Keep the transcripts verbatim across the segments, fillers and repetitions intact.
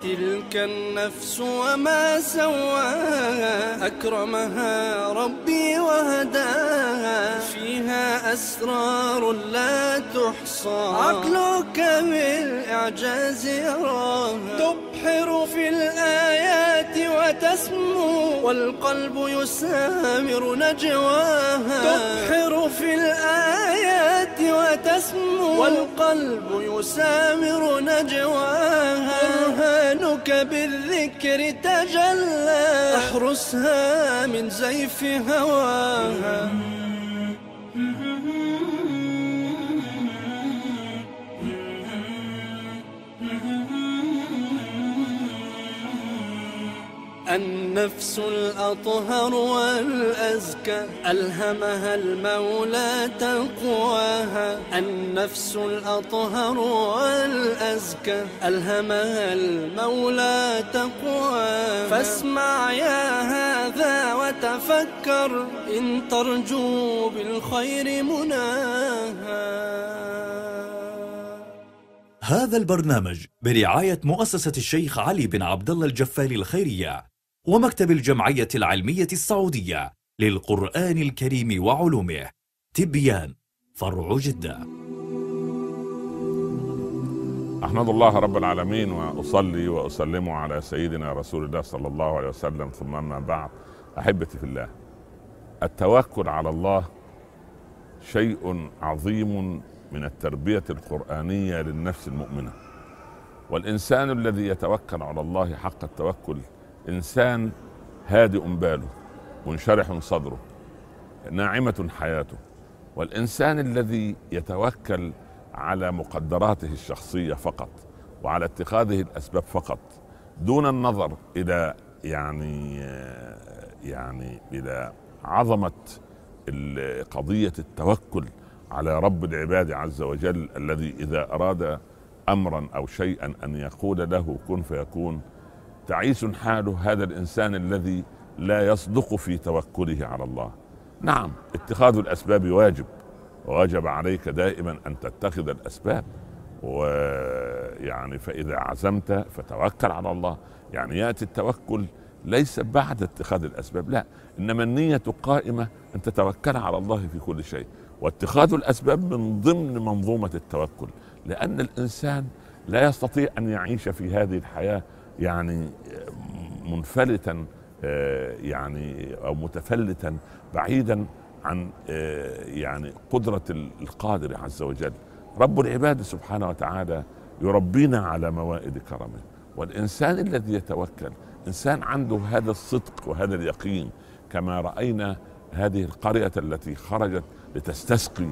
تلك النفس وما سواها أكرمها ربي وهداها فيها أسرار لا تحصى عقلك بالإعجاز يراها تبحر في الآيات وتسمو والقلب يسامر نجواها تبحر في الآيات وتسمو والقلب يسامر نجواها برهانك بالذكر تجلى احرسها من زيف هواها النفس الأطهر والأزكى ألهمها المولى تقواها النفس الأطهر والأزكى ألهمها المولى تقواها فاسمع يا هذا وتفكر إن ترجو بالخير مناها. هذا البرنامج برعاية مؤسسة الشيخ علي بن عبد الله الجفاري الخيرية ومكتب الجمعية العلمية السعودية للقرآن الكريم وعلومه. تبيان فرع جدة. أحمد الله رب العالمين وأصلي وأسلم على سيدنا رسول الله صلى الله عليه وسلم، ثم أما بعد. أحبتي في الله، التوكل على الله شيء عظيم من التربية القرآنية للنفس المؤمنة. والإنسان الذي يتوكل على الله حق التوكل إنسان هادئ باله، منشرح صدره، ناعمة حياته. والإنسان الذي يتوكل على مقدراته الشخصية فقط وعلى اتخاذه الأسباب فقط دون النظر إلى يعني يعني إلى عظمة قضية التوكل على رب العباد عز وجل، الذي إذا أراد أمرا أو شيئا أن يقول له كن فيكون. تعيس حاله هذا الإنسان الذي لا يصدق في توكله على الله. نعم، اتخاذ الأسباب واجب، ووجب عليك دائما أن تتخذ الأسباب، ويعني فإذا عزمت فتوكل على الله. يعني يأتي التوكل ليس بعد اتخاذ الأسباب، لا، إنما النية قائمة أن تتوكل على الله في كل شيء، واتخاذ الأسباب من ضمن منظومة التوكل. لأن الإنسان لا يستطيع أن يعيش في هذه الحياة يعني منفلتا يعني أو متفلتا بعيدا عن يعني قدرة القادر عز وجل. رب العباد سبحانه وتعالى يربينا على موائد كرمه. والإنسان الذي يتوكل إنسان عنده هذا الصدق وهذا اليقين، كما رأينا هذه القرية التي خرجت لتستسقي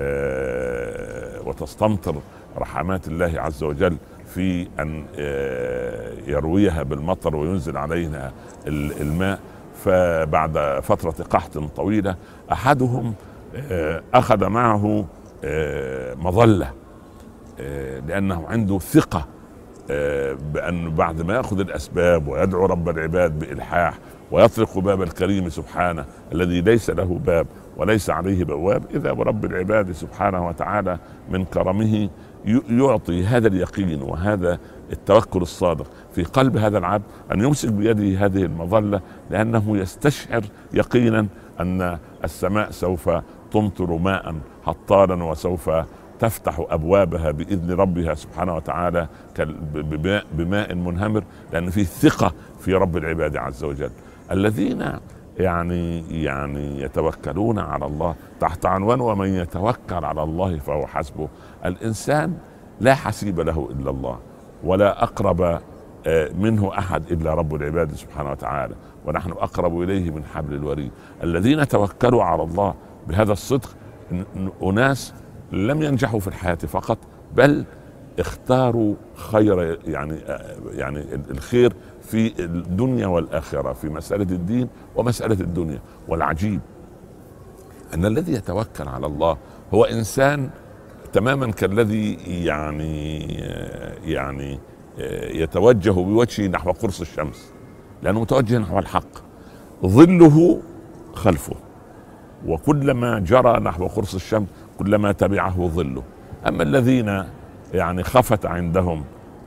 وتستمطر رحمات الله عز وجل في أن يرويها بالمطر وينزل عليها الماء. فبعد فترة قحط طويلة أحدهم أخذ معه مظلة، لأنه عنده ثقة بأن بعد ما يأخذ الأسباب ويدعو رب العباد بإلحاح ويطرق باب الكريم سبحانه الذي ليس له باب وليس عليه بواب، إذا برب العباد سبحانه وتعالى من كرمه يعطي هذا اليقين وهذا التوكل الصادق في قلب هذا العبد أن يمسك بيده هذه المظلة، لأنه يستشعر يقينا أن السماء سوف تمطر ماء هطالا وسوف تفتح أبوابها بإذن ربها سبحانه وتعالى بماء منهمر، لأن فيه ثقة في رب العباد عز وجل. الذين يعني يعني يتوكلون على الله تحت عنوان ومن يتوكل على الله فهو حسبه. الإنسان لا حسيب له إلا الله، ولا أقرب منه أحد إلا رب العباد سبحانه وتعالى، ونحن أقرب إليه من حبل الوريد. الذين توكلوا على الله بهذا الصدق أناس لم ينجحوا في الحياة فقط، بل اختاروا خير يعني يعني الخير في الدنيا والآخرة، في مسألة الدين ومسألة الدنيا. والعجيب أن الذي يتوكل على الله هو إنسان تماما كالذي يعني يعني يتوجه بوجهه نحو قرص الشمس، لأنه متوجه نحو الحق، ظله خلفه، وكلما جرى نحو قرص الشمس كلما تبعه ظله. أما الذين يعني خفت عندهم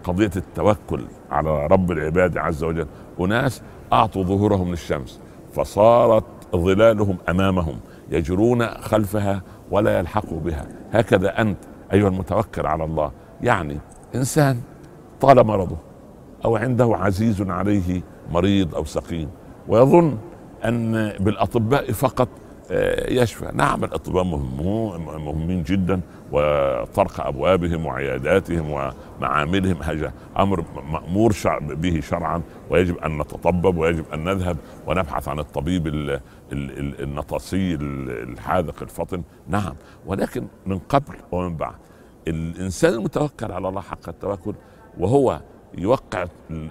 قضية التوكل على رب العباد عز وجل. أناس أعطوا ظهورهم للشمس فصارت ظلالهم أمامهم يجرون خلفها ولا يلحقوا بها. هكذا أنت أيها المتوكل على الله، يعني إنسان طال مرضه أو عنده عزيز عليه مريض أو سقيم ويظن أن بالأطباء فقط يشفى. نعم الأطباء مهمين جدا وطرق أبوابهم وعياداتهم ومعاملهم هذا أمر مأمور به شرعا، ويجب أن نتطبب ويجب أن نذهب ونبحث عن الطبيب النطاسي الحاذق الفطن. نعم، ولكن من قبل ومن بعد الإنسان المتوكل على الله حق التوكل وهو يوقع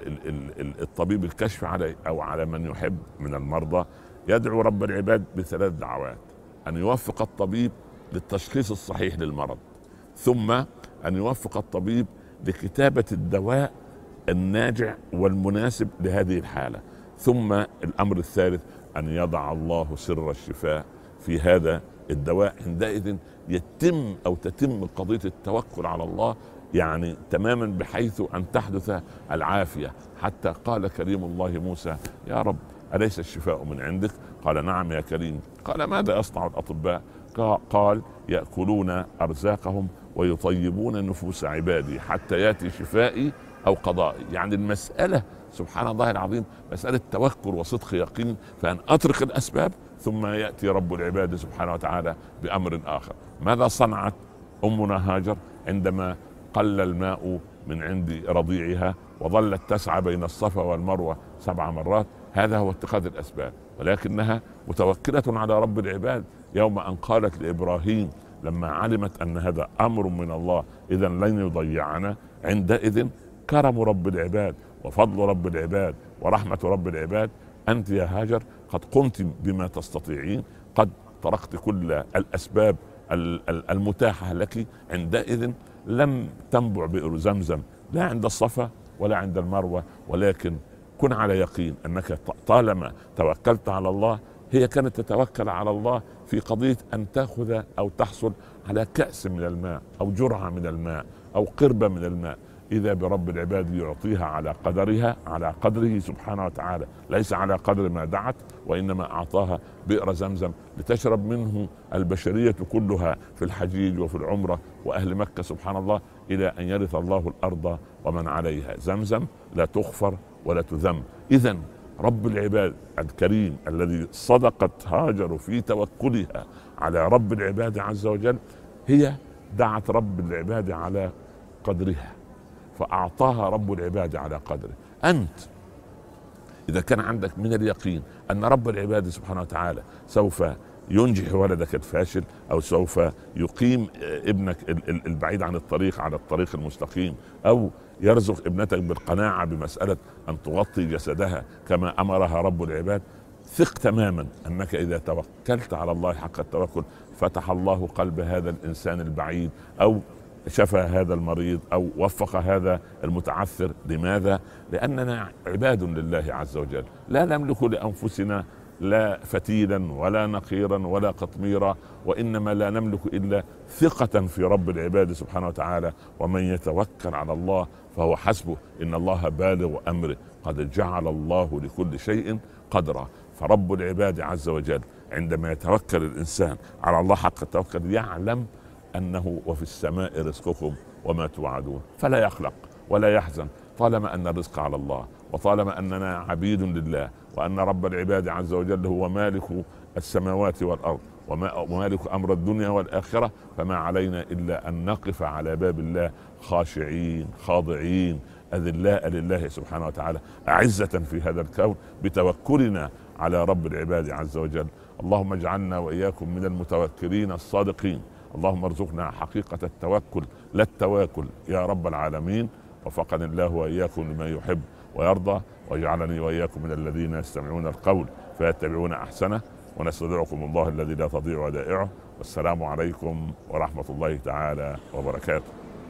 الطبيب الكشف عليه أو على من يحب من المرضى يدعو رب العباد بثلاث دعوات: أن يوفق الطبيب للتشخيص الصحيح للمرض، ثم أن يوفق الطبيب لكتابة الدواء الناجع والمناسب لهذه الحالة، ثم الأمر الثالث أن يضع الله سر الشفاء في هذا الدواء. عندئذ يتم أو تتم قضية التوكل على الله يعني تماما، بحيث أن تحدث العافية. حتى قال كريم الله موسى: يا رب أليس الشفاء من عندك؟ قال: نعم يا كريم. قال: ماذا يصنع الأطباء؟ قال: يأكلون أرزاقهم ويطيبون نفوس عبادي حتى يأتي شفائي أو قضائي. يعني المسألة سبحان الله العظيم مسألة توكل وصدق يقين، فأن أترك الأسباب ثم يأتي رب العباد سبحانه وتعالى بأمر آخر. ماذا صنعت أمنا هاجر عندما قل الماء من عند رضيعها وظلت تسعى بين الصفا والمروة سبع مرات؟ هذا هو اتخاذ الأسباب، ولكنها متوكلة على رب العباد. يوم أن قالت لإبراهيم لما علمت أن هذا أمر من الله إذا لن يضيعنا، عندئذ كرم رب العباد وفضل رب العباد ورحمة رب العباد: أنت يا هاجر قد قمت بما تستطيعين، قد تركت كل الأسباب المتاحة لك. عندئذ لم تنبع بئر زمزم لا عند الصفا ولا عند المروة، ولكن كن على يقين أنك طالما توكلت على الله. هي كانت تتوكل على الله في قضية أن تأخذ أو تحصل على كأس من الماء أو جرعة من الماء أو قربة من الماء، إذا برب العباد يعطيها على قدرها على قدره سبحانه وتعالى، ليس على قدر ما دعت، وإنما أعطاها بئر زمزم لتشرب منه البشرية كلها في الحجيج وفي العمرة وأهل مكة سبحان الله، إلى أن يرث الله الأرض ومن عليها. زمزم لا تغفر ولا تذم. إذن رب العباد الكريم الذي صدقت هاجر في توكلها على رب العباد عز وجل، هي دعت رب العباد على قدرها فأعطاها رب العباد على قدره. أنت إذا كان عندك من اليقين أن رب العباد سبحانه وتعالى سوف ينجح ولدك الفاشل أو سوف يقيم ابنك البعيد عن الطريق على الطريق المستقيم، أو يرزق ابنتك بالقناعة بمسألة أن تغطي جسدها كما أمرها رب العباد، ثق تماما أنك إذا توكلت على الله حق التوكل فتح الله قلب هذا الإنسان البعيد، أو شفى هذا المريض، أو وفق هذا المتعثر. لماذا؟ لأننا عباد لله عز وجل، لا نملك لأنفسنا لا فتيلا ولا نقيرا ولا قطميرا، وإنما لا نملك إلا ثقة في رب العباد سبحانه وتعالى. ومن يتوكل على الله فهو حسبه، إن الله بالغ أمره، قد جعل الله لكل شيء قدرا. فرب العباد عز وجل عندما يتوكل الإنسان على الله حق التوكل يعلم أنه وفي السماء رزقكم وما توعدون، فلا يخلق ولا يحزن طالما أن الرزق على الله، وطالما أننا عبيد لله، وأن رب العباد عز وجل هو مالك السماوات والأرض ومالك أمر الدنيا والآخرة. فما علينا إلا أن نقف على باب الله خاشعين خاضعين أذلاء لله سبحانه وتعالى، أعزة في هذا الكون بتوكلنا على رب العباد عز وجل. اللهم اجعلنا وإياكم من المتوكلين الصادقين. اللهم ارزقنا حقيقة التوكل لا التواكل يا رب العالمين. وفقني الله وإياكم لما يحب ويرضى، واجعلني وإياكم من الذين يستمعون القول فيتبعون أحسنه. ونستودعكم الله الذي لا تضيع ودائعه، والسلام عليكم ورحمة الله تعالى وبركاته.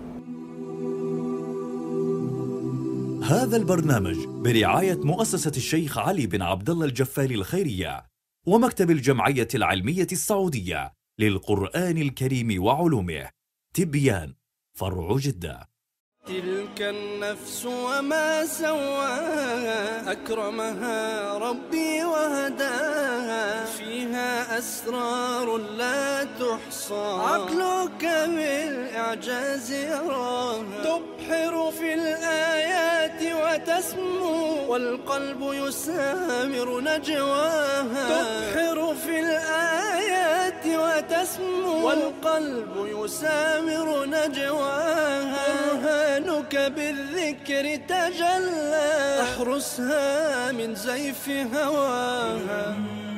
هذا البرنامج برعاية مؤسسة الشيخ علي بن عبد الله الجفالي الخيرية ومكتب الجمعية العلمية السعودية للقرآن الكريم وعلومه، تبيان، فرع جدة. تلك النفس وما سواها أكرمها ربي وهداها فيها أسرار لا تحصى عقلك بالإعجاز يراها تبحر في الآيات وتسمو والقلب يسامر نجواها تبحر في الآيات وتسمو والقلب يسامر نجواها برهانك بالذكر تجلى احرسها من زيف هواها